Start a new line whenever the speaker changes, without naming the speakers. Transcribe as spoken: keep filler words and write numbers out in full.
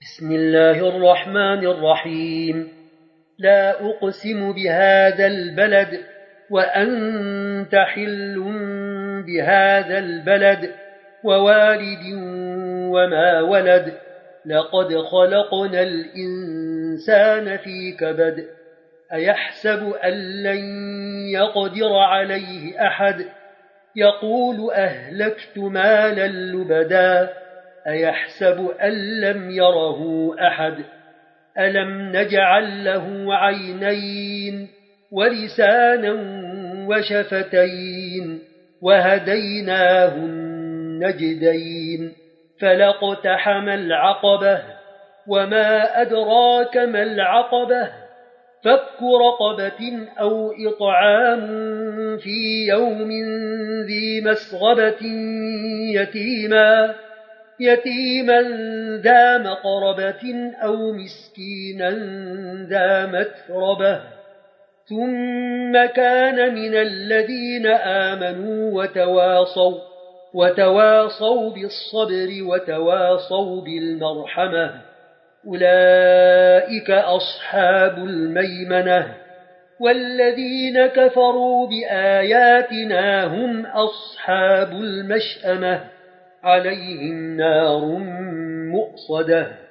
بسم الله الرحمن الرحيم. لا أقسم بهذا البلد وأنت حل بهذا البلد ووالد وما ولد. لقد خلقنا الإنسان في كبد. أيحسب أن لن يقدر عليه أحد. يقول أهلكت مالا لبدا. أيحسب أن لم يره أحد. ألم نجعل له عينين ولسانا وشفتين وهديناه النجدين. فلاقتحم العقبة وما أدراك ما العقبة. فك رقبة أو إطعام في يوم ذي مسغبة يتيما يتيما ذا مقربة أو مسكينا ذا متربة. ثم كان من الذين آمنوا وتواصوا وتواصوا بالصبر وتواصوا بالمرحمة. أولئك أصحاب الميمنة. والذين كفروا بآياتنا هم أصحاب المشأمة. عليهم نار مؤصدة.